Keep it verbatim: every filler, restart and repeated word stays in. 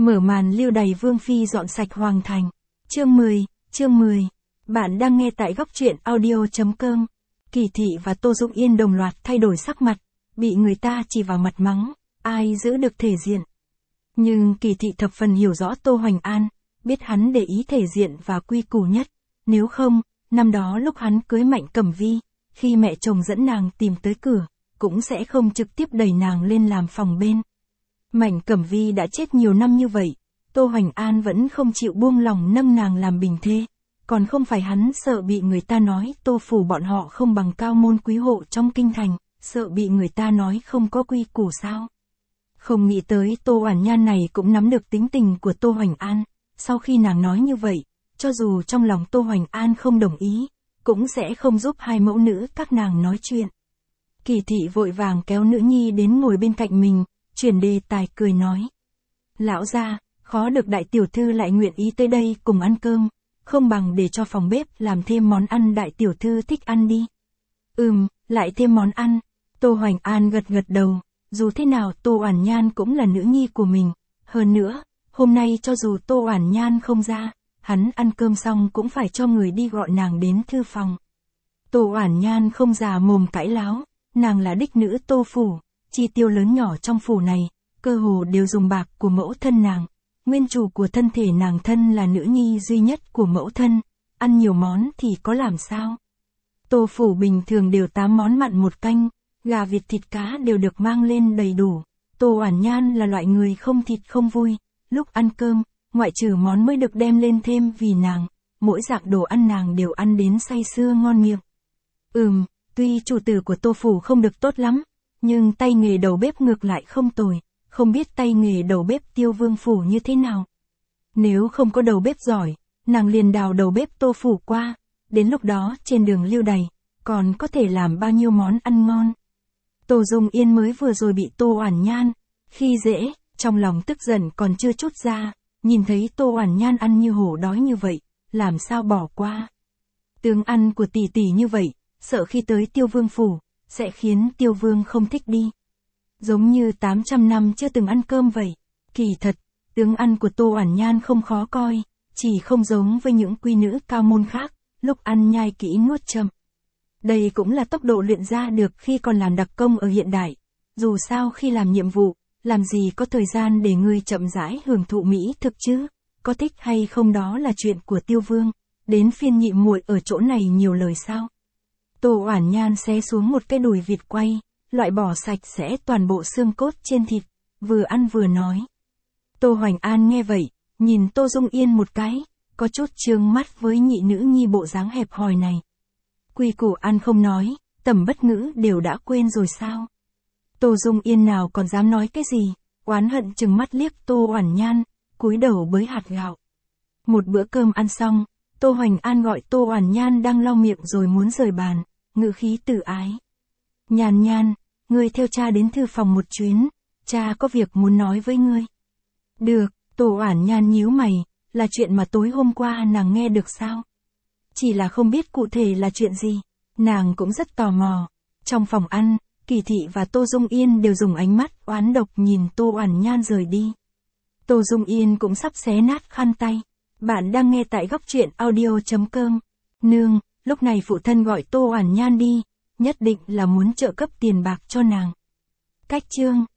Mở màn lưu đày Vương Phi dọn sạch Hoàng Thành. Chương mười, chương mười. Bạn đang nghe tại góc truyện audio chấm com. Kỳ Thị và Tô Dung Yên đồng loạt thay đổi sắc mặt, bị người ta chỉ vào mặt mắng, ai giữ được thể diện. Nhưng Kỳ Thị thập phần hiểu rõ Tô Hoành An, biết hắn để ý thể diện và quy củ nhất. Nếu không, năm đó lúc hắn cưới Mạnh Cẩm Vi, khi mẹ chồng dẫn nàng tìm tới cửa, cũng sẽ không trực tiếp đẩy nàng lên làm phòng bên. Mạnh Cẩm Vi đã chết nhiều năm như vậy, Tô Hoành An vẫn không chịu buông lòng nâng nàng làm bình thê. Còn không phải hắn sợ bị người ta nói Tô phủ bọn họ không bằng cao môn quý hộ trong kinh thành, sợ bị người ta nói không có quy củ sao. Không nghĩ tới Tô Oản Nhan này cũng nắm được tính tình của Tô Hoành An, sau khi nàng nói như vậy, cho dù trong lòng Tô Hoành An không đồng ý, cũng sẽ không giúp hai mẫu nữ các nàng nói chuyện. Kỳ Thị vội vàng kéo nữ nhi đến ngồi bên cạnh mình, chuyển đề tài cười nói. Lão gia, khó được đại tiểu thư lại nguyện ý tới đây cùng ăn cơm, không bằng để cho phòng bếp làm thêm món ăn đại tiểu thư thích ăn đi. Ừm, lại thêm món ăn. Tô Hoành An gật gật đầu, dù thế nào Tô Oản Nhan cũng là nữ nhi của mình. Hơn nữa, hôm nay cho dù Tô Oản Nhan không ra, hắn ăn cơm xong cũng phải cho người đi gọi nàng đến thư phòng. Tô Oản Nhan không già mồm cãi láo, nàng là đích nữ Tô phủ, chi tiêu lớn nhỏ trong phủ này, cơ hồ đều dùng bạc của mẫu thân nàng. Nguyên chủ của thân thể nàng thân là nữ nhi duy nhất của mẫu thân, ăn nhiều món thì có làm sao. Tô phủ bình thường đều tám món mặn một canh, gà vịt thịt cá đều được mang lên đầy đủ. Tô Oản Nhan là loại người không thịt không vui, lúc ăn cơm, ngoại trừ món mới được đem lên thêm vì nàng, mỗi dạng đồ ăn nàng đều ăn đến say sưa ngon miệng. Ừm, tuy chủ tử của Tô phủ không được tốt lắm, nhưng tay nghề đầu bếp ngược lại không tồi. Không biết tay nghề đầu bếp Tiêu Vương phủ như thế nào. Nếu không có đầu bếp giỏi, nàng liền đào đầu bếp Tô phủ qua, đến lúc đó trên đường lưu đày, còn có thể làm bao nhiêu món ăn ngon. Tô Dung Yên mới vừa rồi bị Tô Oản Nhan khi dễ, trong lòng tức giận còn chưa trút ra, nhìn thấy Tô Oản Nhan ăn như hổ đói như vậy, làm sao bỏ qua. Tướng ăn của tỷ tỷ như vậy, sợ khi tới Tiêu Vương phủ, sẽ khiến Tiêu Vương không thích đi. Giống như tám trăm năm chưa từng ăn cơm vậy. Kỳ thật, tướng ăn của Tô Oản Nhan không khó coi, chỉ không giống với những quý nữ cao môn khác, lúc ăn nhai kỹ nuốt chậm. Đây cũng là tốc độ luyện ra được khi còn làm đặc công ở hiện đại. Dù sao khi làm nhiệm vụ, làm gì có thời gian để ngươi chậm rãi hưởng thụ mỹ thực chứ, có thích hay không đó là chuyện của Tiêu Vương, đến phiên nhị muội ở chỗ này nhiều lời sao. Tô Oản Nhan xé xuống một cái đùi vịt quay, loại bỏ sạch sẽ toàn bộ xương cốt trên thịt, vừa ăn vừa nói. Tô Hoành An nghe vậy, nhìn Tô Dung Yên một cái, có chút trương mắt với nhị nữ nhi bộ dáng hẹp hòi này. Quy củ ăn không nói, tầm bất ngữ đều đã quên rồi sao? Tô Dung Yên nào còn dám nói cái gì, oán hận trừng mắt liếc Tô Oản Nhan, cúi đầu bới hạt gạo. Một bữa cơm ăn xong, Tô Hoành An gọi Tô Oản Nhan đang lau miệng rồi muốn rời bàn, ngữ khí từ ái. Nhan Nhan, ngươi theo cha đến thư phòng một chuyến, cha có việc muốn nói với ngươi. Được, Tô Oản Nhan nhíu mày, là chuyện mà tối hôm qua nàng nghe được sao? Chỉ là không biết cụ thể là chuyện gì, nàng cũng rất tò mò. Trong phòng ăn, Kỳ Thị và Tô Dung Yên đều dùng ánh mắt oán độc nhìn Tô Oản Nhan rời đi. Tô Dung Yên cũng sắp xé nát khăn tay. Bạn đang nghe tại góc truyện audio chấm com. Nương, lúc này phụ thân gọi Tô Oản Nhan đi, nhất định là muốn trợ cấp tiền bạc cho nàng. Cách chương